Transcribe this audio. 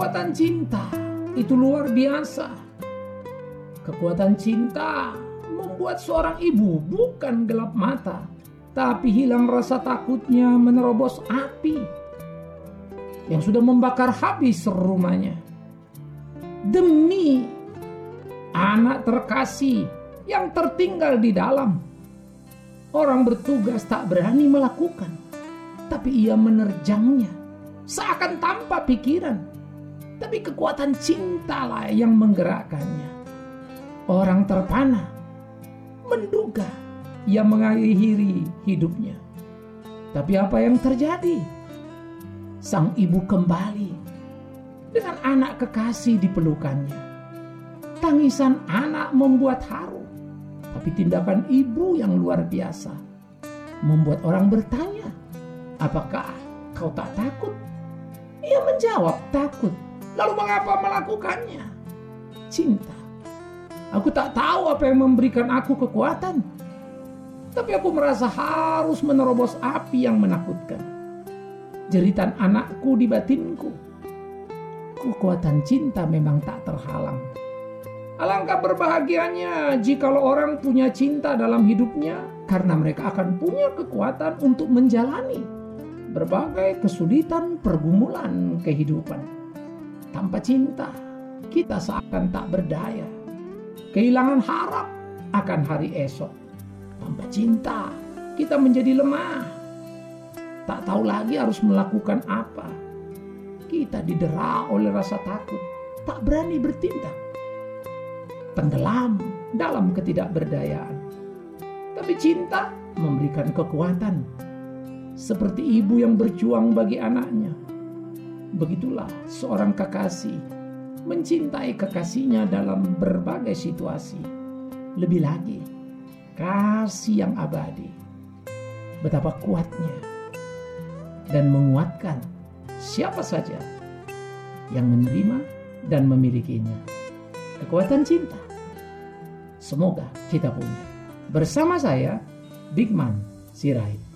Kekuatan cinta itu luar biasa. Kekuatan cinta membuat seorang ibu bukan gelap mata, tapi hilang rasa takutnya menerobos api yang sudah membakar habis rumahnya. Demi anak terkasih yang tertinggal di dalam, orang bertugas tak berani melakukan, tapi ia menerjangnya seakan tanpa pikiran. Tapi kekuatan cintalah yang menggerakkannya. Orang terpana menduga ia mengakhiri hidupnya. Tapi apa yang terjadi? Sang ibu kembali dengan anak kekasih di pelukannya. Tangisan anak membuat haru, tapi tindakan ibu yang luar biasa membuat orang bertanya, apakah kau tak takut? Ia menjawab, takut. Lalu mengapa melakukannya? Cinta. Aku tak tahu apa yang memberikan aku kekuatan, tapi aku merasa harus menerobos api yang menakutkan. Jeritan anakku di batinku. Kekuatan cinta memang tak terhalang. Alangkah berbahagianya jikalau orang punya cinta dalam hidupnya, karena mereka akan punya kekuatan untuk menjalani berbagai kesulitan pergumulan kehidupan. Tanpa cinta, kita seakan tak berdaya, kehilangan harap akan hari esok. Tanpa cinta, kita menjadi lemah, tak tahu lagi harus melakukan apa. Kita didera oleh rasa takut, tak berani bertindak, tenggelam dalam ketidakberdayaan. Tapi cinta memberikan kekuatan, seperti ibu yang berjuang bagi anaknya. Begitulah seorang kekasih mencintai kekasihnya dalam berbagai situasi. Lebih lagi, kasih yang abadi. Betapa kuatnya dan menguatkan siapa saja yang menerima dan memilikinya. Kekuatan cinta semoga kita punya. Bersama saya, Bigman Sirait.